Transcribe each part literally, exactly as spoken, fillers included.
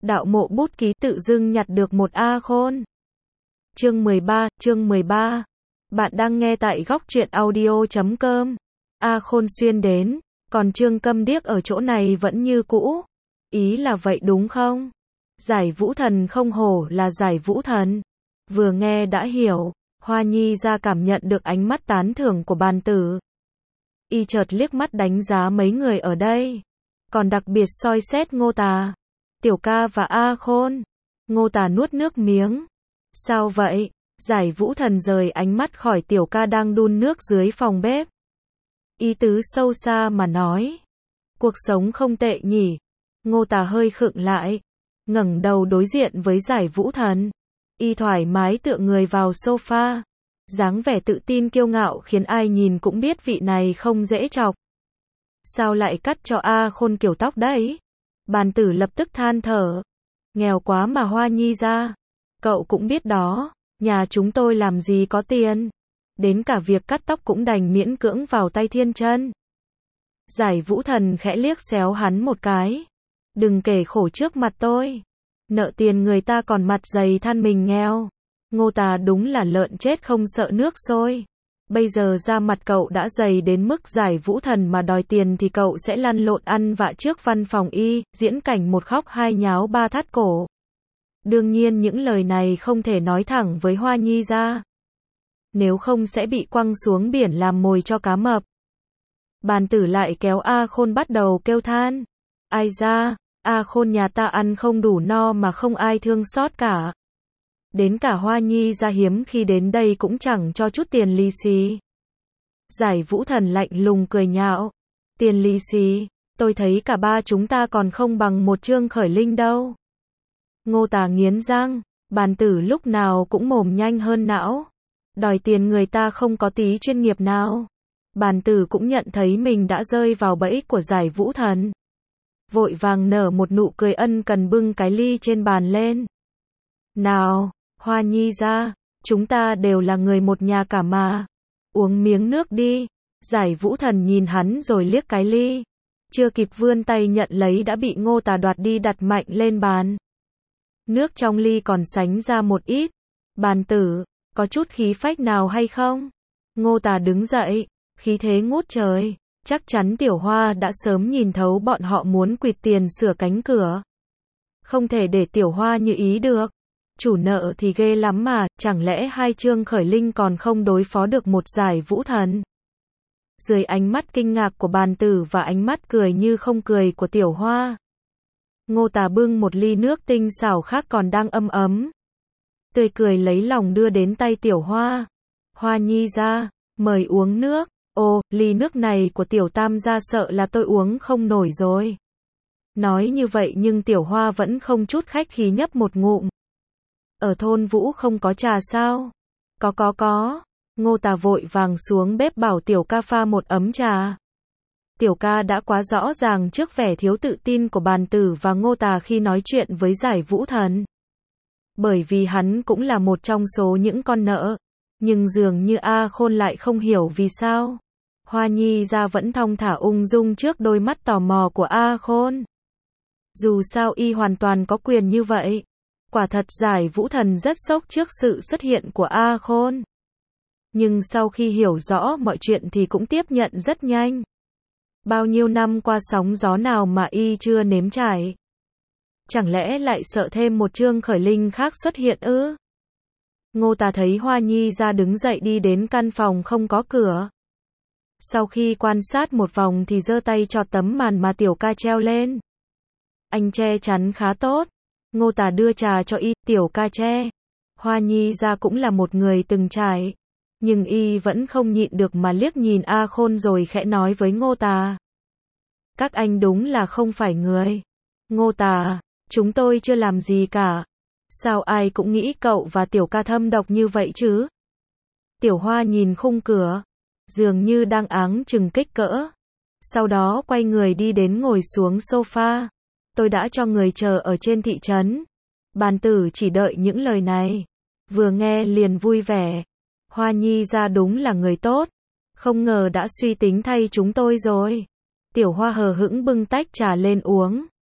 Đạo mộ bút ký tự dưng nhặt được một A Khôn. Chương mười ba, chương mười ba. Bạn đang nghe tại góc truyện audio chấm com. A Khôn xuyên đến, còn Trương Câm Điếc ở chỗ này vẫn như cũ. Ý là vậy đúng không? Giải Vũ Thần không hổ là Giải Vũ Thần. Vừa nghe đã hiểu, Hoa Nhi ra cảm nhận được ánh mắt tán thưởng của bàn tử. Y chợt liếc mắt đánh giá mấy người ở đây, còn đặc biệt soi xét Ngô Tà, Tiểu Ca và A Khôn. Ngô Tà nuốt nước miếng. Sao vậy? Giải Vũ Thần rời ánh mắt khỏi Tiểu Ca đang đun nước dưới phòng bếp. Ý tứ sâu xa mà nói, cuộc sống không tệ nhỉ. Ngô Tà hơi khựng lại, ngẩng đầu đối diện với Giải Vũ Thần. Y thoải mái tựa người vào sofa, dáng vẻ tự tin kiêu ngạo khiến ai nhìn cũng biết vị này không dễ chọc. Sao lại cắt cho A Khôn kiểu tóc đấy? Bàn tử lập tức than thở. Nghèo quá mà Hoa Nhi ra. Cậu cũng biết đó, nhà chúng tôi làm gì có tiền. Đến cả việc cắt tóc cũng đành miễn cưỡng vào tay thiên chân. Giải Vũ Thần khẽ liếc xéo hắn một cái. Đừng kể khổ trước mặt tôi. Nợ tiền người ta còn mặt dày than mình nghèo. Ngô Tà đúng là lợn chết không sợ nước sôi. Bây giờ ra mặt cậu đã dày đến mức Giải Vũ Thần mà đòi tiền thì cậu sẽ lăn lộn ăn vạ trước văn phòng y, diễn cảnh một khóc hai nháo ba thắt cổ. Đương nhiên những lời này không thể nói thẳng với Hoa Nhi ra. Nếu không sẽ bị quăng xuống biển làm mồi cho cá mập. Bàn tử lại kéo A Khôn bắt đầu kêu than. Ai ra, A Khôn nhà ta ăn không đủ no mà không ai thương xót cả. Đến cả Hoa Nhi ra hiếm khi đến đây cũng chẳng cho chút tiền lì xì. Giải Vũ Thần lạnh lùng cười nhạo. Tiền lì xì, tôi thấy cả ba chúng ta còn không bằng một Trương Khởi Linh đâu. Ngô Tà nghiến răng, bàn tử lúc nào cũng mồm nhanh hơn não. Đòi tiền người ta không có tí chuyên nghiệp nào. Bàn tử cũng nhận thấy mình đã rơi vào bẫy của Giải Vũ Thần. Vội vàng nở một nụ cười ân cần bưng cái ly trên bàn lên. Nào, Hoa Nhi ra, chúng ta đều là người một nhà cả mà. Uống miếng nước đi. Giải Vũ Thần nhìn hắn rồi liếc cái ly. Chưa kịp vươn tay nhận lấy đã bị Ngô Tà đoạt đi đặt mạnh lên bàn. Nước trong ly còn sánh ra một ít. Bàn tử, có chút khí phách nào hay không? Ngô Tà đứng dậy, khí thế ngút trời. Chắc chắn Tiểu Hoa đã sớm nhìn thấu bọn họ muốn quỵt tiền sửa cánh cửa. Không thể để Tiểu Hoa như ý được. Chủ nợ thì ghê lắm mà, chẳng lẽ hai Trương Khởi Linh còn không đối phó được một Giải Vũ Thần? Dưới ánh mắt kinh ngạc của bàn tử và ánh mắt cười như không cười của Tiểu Hoa, Ngô Tà bưng một ly nước tinh xảo khác còn đang ấm ấm. Tươi cười lấy lòng đưa đến tay Tiểu Hoa. Hoa Nhi ra, mời uống nước. Ồ, ly nước này của Tiểu Tam gia sợ là tôi uống không nổi rồi. Nói như vậy nhưng Tiểu Hoa vẫn không chút khách khí nhấp một ngụm. Ở thôn Vũ không có trà sao? Có có có. Ngô Tà vội vàng xuống bếp bảo Tiểu Ca pha một ấm trà. Tiểu Ca đã quá rõ ràng trước vẻ thiếu tự tin của bàn tử và Ngô Tà khi nói chuyện với Giải Vũ Thần. Bởi vì hắn cũng là một trong số những con nợ. Nhưng dường như A Khôn lại không hiểu vì sao. Hoa Nhi ra vẫn thong thả ung dung trước đôi mắt tò mò của A Khôn. Dù sao y hoàn toàn có quyền như vậy. Quả thật Giải Vũ Thần rất sốc trước sự xuất hiện của A Khôn. Nhưng sau khi hiểu rõ mọi chuyện thì cũng tiếp nhận rất nhanh. Bao nhiêu năm qua sóng gió nào mà y chưa nếm trải. Chẳng lẽ lại sợ thêm một Trương Khởi Linh khác xuất hiện ư? Ngô Tà thấy Hoa Nhi ra đứng dậy đi đến căn phòng không có cửa. Sau khi quan sát một vòng thì giơ tay chọt tấm màn mà Tiểu Ca treo lên. Anh che chắn khá tốt. Ngô Tà đưa trà cho y, Tiểu Ca che. Hoa Nhi ra cũng là một người từng trải. Nhưng y vẫn không nhịn được mà liếc nhìn A Khôn rồi khẽ nói với Ngô Tà. Các anh đúng là không phải người. Ngô Tà, chúng tôi chưa làm gì cả. Sao ai cũng nghĩ cậu và Tiểu Ca thâm độc như vậy chứ? Tiểu Hoa nhìn khung cửa, dường như đang áng chừng kích cỡ. Sau đó quay người đi đến ngồi xuống sofa. Tôi đã cho người chờ ở trên thị trấn. Bàn tử chỉ đợi những lời này. Vừa nghe liền vui vẻ. Hoa Nhi ra đúng là người tốt. Không ngờ đã suy tính thay chúng tôi rồi. Tiểu Hoa hờ hững bưng tách trà lên uống.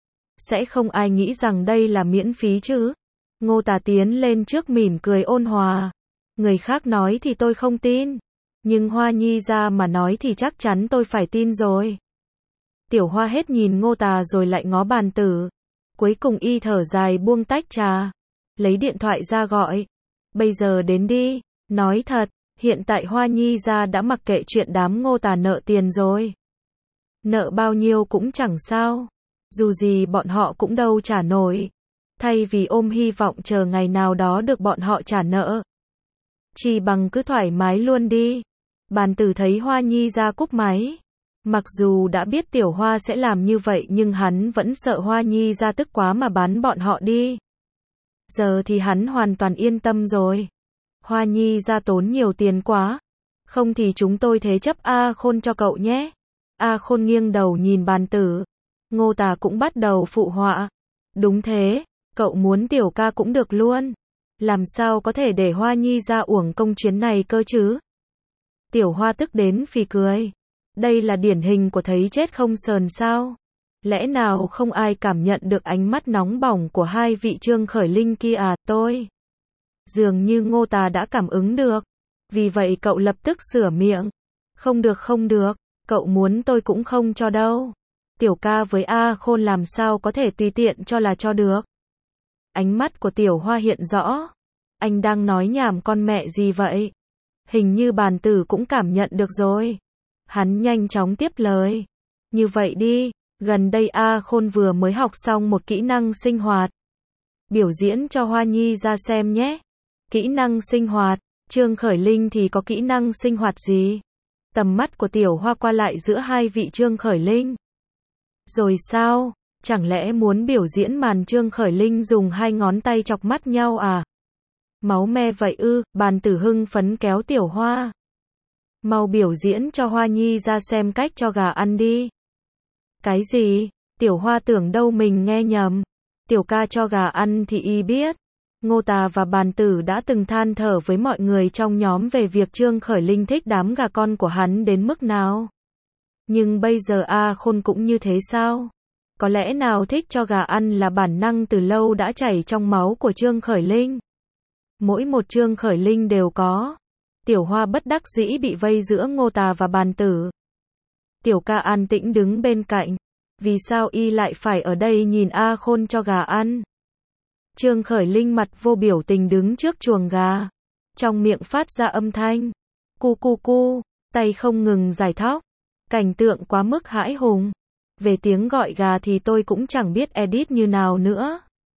sẽ không ai nghĩ rằng đây là miễn phí chứ. Ngô Tà tiến lên trước mỉm cười ôn hòa. Người khác nói thì tôi không tin. Nhưng Hoa Nhi ra mà nói thì chắc chắn tôi phải tin rồi. Tiểu Hoa hết nhìn Ngô Tà rồi lại ngó Bàn Tử. Cuối cùng y thở dài buông tách trà. Lấy điện thoại ra gọi. Bây giờ đến đi. Nói thật, hiện tại Hoa Nhi ra đã mặc kệ chuyện đám Ngô Tà nợ tiền rồi. Nợ bao nhiêu cũng chẳng sao. Dù gì bọn họ cũng đâu trả nổi. Thay vì ôm hy vọng chờ ngày nào đó được bọn họ trả nợ, chỉ bằng cứ thoải mái luôn đi. Bàn Tử thấy Hoa Nhi ra cúp máy. Mặc dù đã biết Tiểu Hoa sẽ làm như vậy nhưng hắn vẫn sợ Hoa Nhi ra tức quá mà bán bọn họ đi. Giờ thì hắn hoàn toàn yên tâm rồi. Hoa Nhi ra tốn nhiều tiền quá. Không thì chúng tôi thế chấp A Khôn cho cậu nhé. A Khôn nghiêng đầu nhìn Bàn Tử. Ngô Tà cũng bắt đầu phụ họa. Đúng thế, cậu muốn Tiểu ca cũng được luôn. Làm sao có thể để Hoa Nhi ra uổng công chuyến này cơ chứ? Tiểu Hoa tức đến phì cười. Đây là điển hình của thấy chết không sờn sao? Lẽ nào không ai cảm nhận được ánh mắt nóng bỏng của hai vị Trương Khởi Linh kia à? Tôi. Dường như Ngô Tà đã cảm ứng được. Vì vậy cậu lập tức sửa miệng. Không được không được, cậu muốn tôi cũng không cho đâu. Tiểu ca với A Khôn làm sao có thể tùy tiện cho là cho được. Ánh mắt của Tiểu Hoa hiện rõ. Anh đang nói nhảm con mẹ gì vậy? Hình như Bàn Tử cũng cảm nhận được rồi. Hắn nhanh chóng tiếp lời. Như vậy đi, gần đây A Khôn vừa mới học xong một kỹ năng sinh hoạt. Biểu diễn cho Hoa Nhi ra xem nhé. Kỹ năng sinh hoạt, Trương Khởi Linh thì có kỹ năng sinh hoạt gì? Tầm mắt của Tiểu Hoa qua lại giữa hai vị Trương Khởi Linh. Rồi sao? Chẳng lẽ muốn biểu diễn màn Trương Khởi Linh dùng hai ngón tay chọc mắt nhau à? Máu me vậy ư? Bàn Tử hưng phấn kéo Tiểu Hoa. Mau biểu diễn cho Hoa Nhi ra xem cách cho gà ăn đi. Cái gì? Tiểu Hoa tưởng đâu mình nghe nhầm. Tiểu ca cho gà ăn thì y biết. Ngô Tà và Bàn Tử đã từng than thở với mọi người trong nhóm về việc Trương Khởi Linh thích đám gà con của hắn đến mức nào. Nhưng bây giờ A Khôn cũng như thế sao? Có lẽ nào thích cho gà ăn là bản năng từ lâu đã chảy trong máu của Trương Khởi Linh. Mỗi một Trương Khởi Linh đều có. Tiểu Hoa bất đắc dĩ bị vây giữa Ngô Tà và Bàn Tử. Tiểu ca an tĩnh đứng bên cạnh. Vì sao y lại phải ở đây nhìn A Khôn cho gà ăn? Trương Khởi Linh mặt vô biểu tình đứng trước chuồng gà. Trong miệng phát ra âm thanh. Cu cu cu, tay không ngừng giải thóc. Cảnh tượng quá mức hãi hùng. Về tiếng gọi gà thì tôi cũng chẳng biết edit như nào nữa.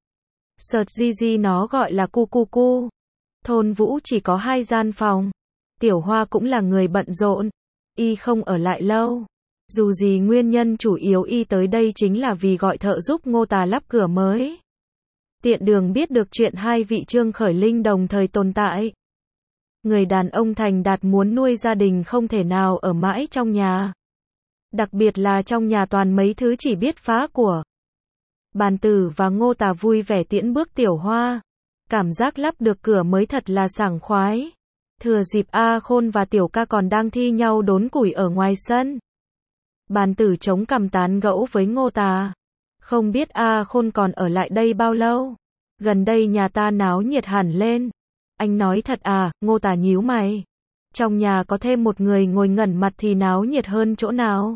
Sợt di di nó gọi là cu cu cu. Thôn Vũ chỉ có hai gian phòng. Tiểu Hoa cũng là người bận rộn. Y không ở lại lâu. Dù gì nguyên nhân chủ yếu y tới đây chính là vì gọi thợ giúp Ngô Tà lắp cửa mới. Tiện đường biết được chuyện hai vị Trương Khởi Linh đồng thời tồn tại. Người đàn ông thành đạt muốn nuôi gia đình không thể nào ở mãi trong nhà. Đặc biệt là trong nhà toàn mấy thứ chỉ biết phá của. Bàn Tử và Ngô Tà vui vẻ tiễn bước Tiểu Hoa. Cảm giác lắp được cửa mới thật là sảng khoái. Thừa dịp A Khôn và Tiểu ca còn đang thi nhau đốn củi ở ngoài sân. Bàn Tử chống cằm tán gẫu với Ngô Tà. Không biết A Khôn còn ở lại đây bao lâu. Gần đây nhà ta náo nhiệt hẳn lên. Anh nói thật à? Ngô Tà nhíu mày. Trong nhà có thêm một người ngồi ngẩn mặt thì náo nhiệt hơn chỗ nào?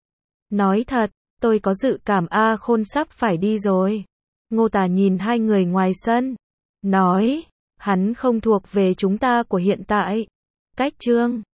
Nói thật, tôi có dự cảm A Khôn sắp phải đi rồi. Ngô Tà nhìn hai người ngoài sân. Nói, hắn không thuộc về chúng ta của hiện tại. Cách Trương